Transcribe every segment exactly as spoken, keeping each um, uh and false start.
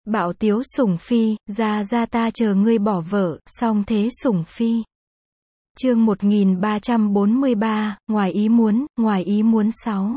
Bạo tiếu sủng phi, ra ra ta chờ ngươi bỏ vợ, song thế sủng phi. Chương một nghìn ba trăm bốn mươi ba, ngoài ý muốn, ngoài ý muốn sáu.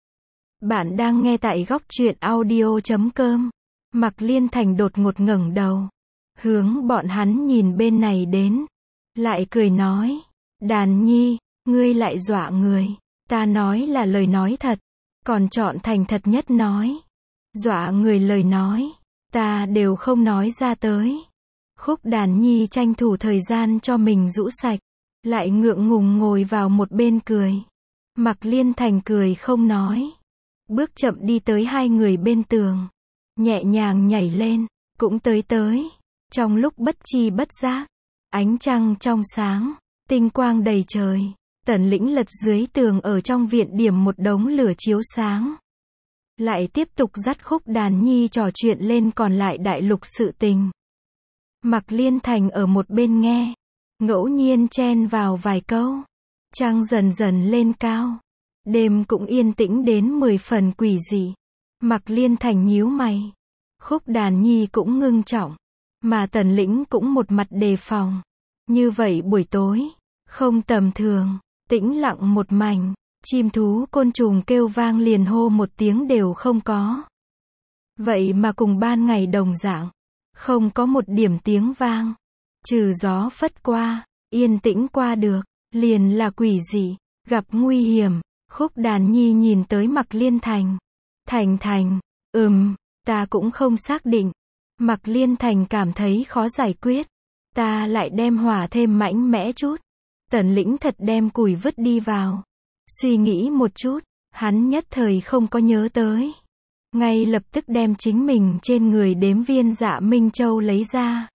Bạn đang nghe tại góc truyện audio chấm com. Mạc Liên Thành đột ngột ngẩng đầu, hướng bọn hắn nhìn bên này đến, lại cười nói, Đàn Nhi, ngươi lại dọa người, ta nói là lời nói thật, còn chọn thành thật nhất nói. Dọa người lời nói, ta đều không nói ra tới. Khúc Đàn Nhi tranh thủ thời gian cho mình rũ sạch, lại ngượng ngùng ngồi vào một bên cười. Mạc Liên Thành cười không nói, bước chậm đi tới hai người bên tường, nhẹ nhàng nhảy lên, cũng tới tới. Trong lúc bất chi bất giác, ánh trăng trong sáng, tinh quang đầy trời, Tần Lĩnh lật dưới tường ở trong viện điểm một đống lửa chiếu sáng. Lại tiếp tục dắt Khúc Đàn Nhi trò chuyện lên còn lại đại lục sự tình. Mạc Liên Thành ở một bên nghe, ngẫu nhiên chen vào vài câu. Trăng dần dần lên cao, đêm cũng yên tĩnh đến mười phần quỷ dị. Mạc Liên Thành nhíu mày, Khúc Đàn Nhi cũng ngưng trọng, mà Tần Lĩnh cũng một mặt đề phòng. Như vậy buổi tối, không tầm thường, tĩnh lặng một mảnh, chim thú côn trùng kêu vang liền hô một tiếng đều không có. Vậy mà cùng ban ngày đồng dạng, không có một điểm tiếng vang, trừ gió phất qua, yên tĩnh qua được, liền là quỷ dị, gặp nguy hiểm. Khúc Đàn Nhi nhìn tới Mạc Liên Thành. Thành Thành, ừm, ta cũng không xác định. Mạc Liên Thành cảm thấy khó giải quyết. Ta lại đem hỏa thêm mạnh mẽ chút. Tần Lĩnh thật đem củi vứt đi vào. Suy nghĩ một chút, hắn nhất thời không có nhớ tới. Ngay lập tức đem chính mình trên người đếm viên Dạ Minh Châu lấy ra,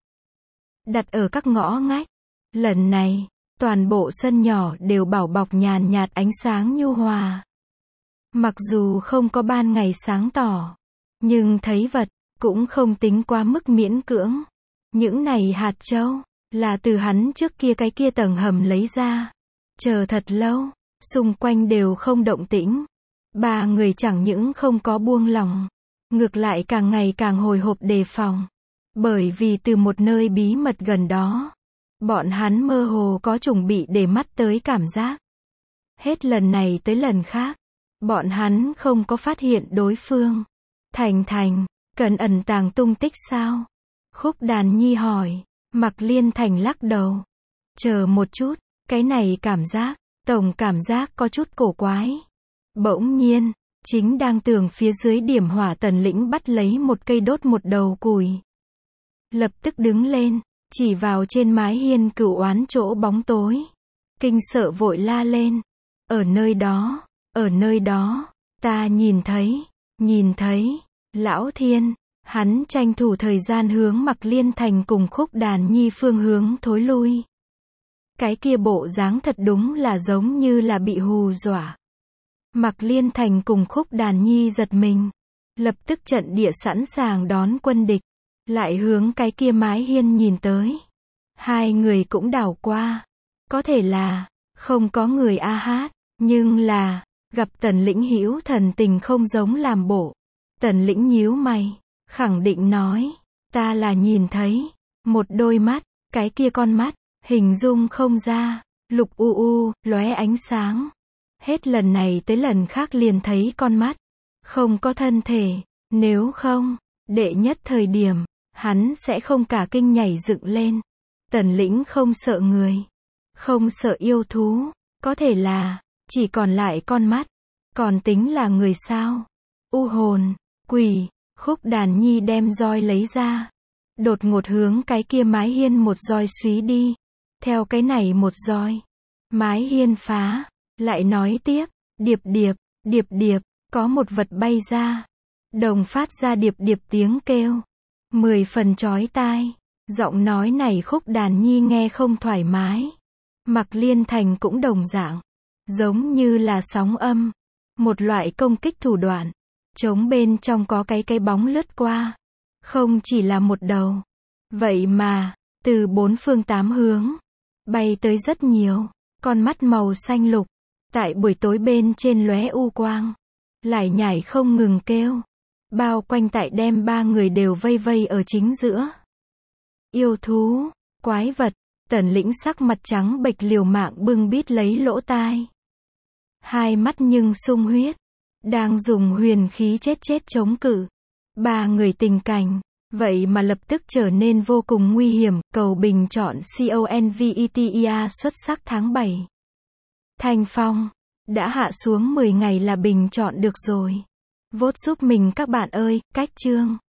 đặt ở các ngõ ngách. Lần này, toàn bộ sân nhỏ đều bảo bọc nhàn nhạt ánh sáng nhu hòa. Mặc dù không có ban ngày sáng tỏ, nhưng thấy vật, cũng không tính quá mức miễn cưỡng. Những này hạt châu, là từ hắn trước kia cái kia tầng hầm lấy ra. Chờ thật lâu, xung quanh đều không động tĩnh. Ba người chẳng những không có buông lỏng, ngược lại càng ngày càng hồi hộp đề phòng. Bởi vì từ một nơi bí mật gần đó, bọn hắn mơ hồ có chuẩn bị để mắt tới cảm giác. Hết lần này tới lần khác, bọn hắn không có phát hiện đối phương. Thành Thành, cần ẩn tàng tung tích sao? Khúc Đàn Nhi hỏi. Mạc Liên Thành lắc đầu. Chờ một chút, cái này cảm giác, tổng cảm giác có chút cổ quái. Bỗng nhiên, chính đang tường phía dưới điểm hỏa Tần Lĩnh bắt lấy một cây đốt một đầu củi. Lập tức đứng lên, chỉ vào trên mái hiên Cửu Oán chỗ bóng tối. Kinh sợ vội la lên. Ở nơi đó, ở nơi đó, ta nhìn thấy, nhìn thấy, Lão Thiên. Hắn tranh thủ thời gian hướng Mạc Liên Thành cùng Khúc Đàn Nhi phương hướng thối lui. Cái kia bộ dáng thật đúng là giống như là bị hù dọa. Mạc Liên Thành cùng Khúc Đàn Nhi giật mình, lập tức trận địa sẵn sàng đón quân địch, lại hướng cái kia mái hiên nhìn tới. Hai người cũng đảo qua, có thể là không có người a hát, nhưng là gặp Tần Lĩnh hữu thần tình không giống làm bộ. Tần Lĩnh nhíu mày, khẳng định nói, ta là nhìn thấy một đôi mắt, cái kia con mắt, hình dung không ra, lục u u, lóe ánh sáng. Hết lần này tới lần khác liền thấy con mắt, không có thân thể, nếu không, đệ nhất thời điểm, hắn sẽ không cả kinh nhảy dựng lên. Tần Lĩnh không sợ người, không sợ yêu thú, có thể là, chỉ còn lại con mắt, còn tính là người sao? U hồn, quỷ. Khúc Đàn Nhi đem roi lấy ra, đột ngột hướng cái kia mái hiên một roi xúy đi. Theo cái này một roi, mái hiên phá. Lại nói tiếp, điệp điệp, điệp điệp, có một vật bay ra. Đồng phát ra điệp điệp tiếng kêu, mười phần chói tai. Giọng nói này Khúc Đàn Nhi nghe không thoải mái. Mạc Liên Thành cũng đồng dạng, giống như là sóng âm, một loại công kích thủ đoạn. Trống bên trong có cái cái bóng lướt qua, không chỉ là một đầu, vậy mà từ bốn phương tám hướng bay tới rất nhiều con mắt màu xanh lục, tại buổi tối bên trên lóe u quang, lải nhải không ngừng kêu. bao quanh tại đem ba người đều vây vây ở chính giữa. Yêu thú, quái vật, Tần Lĩnh sắc mặt trắng bệch liều mạng bưng bít lấy lỗ tai. Hai mắt nhưng sung huyết, đang dùng huyền khí chết chết chống cự. Ba người tình cảnh, vậy mà lập tức trở nên vô cùng nguy hiểm, cầu bình chọn CONVETIA xuất sắc tháng bảy. Thanh Phong, đã hạ xuống mười ngày là bình chọn được rồi. Vote giúp mình các bạn ơi, cách chương.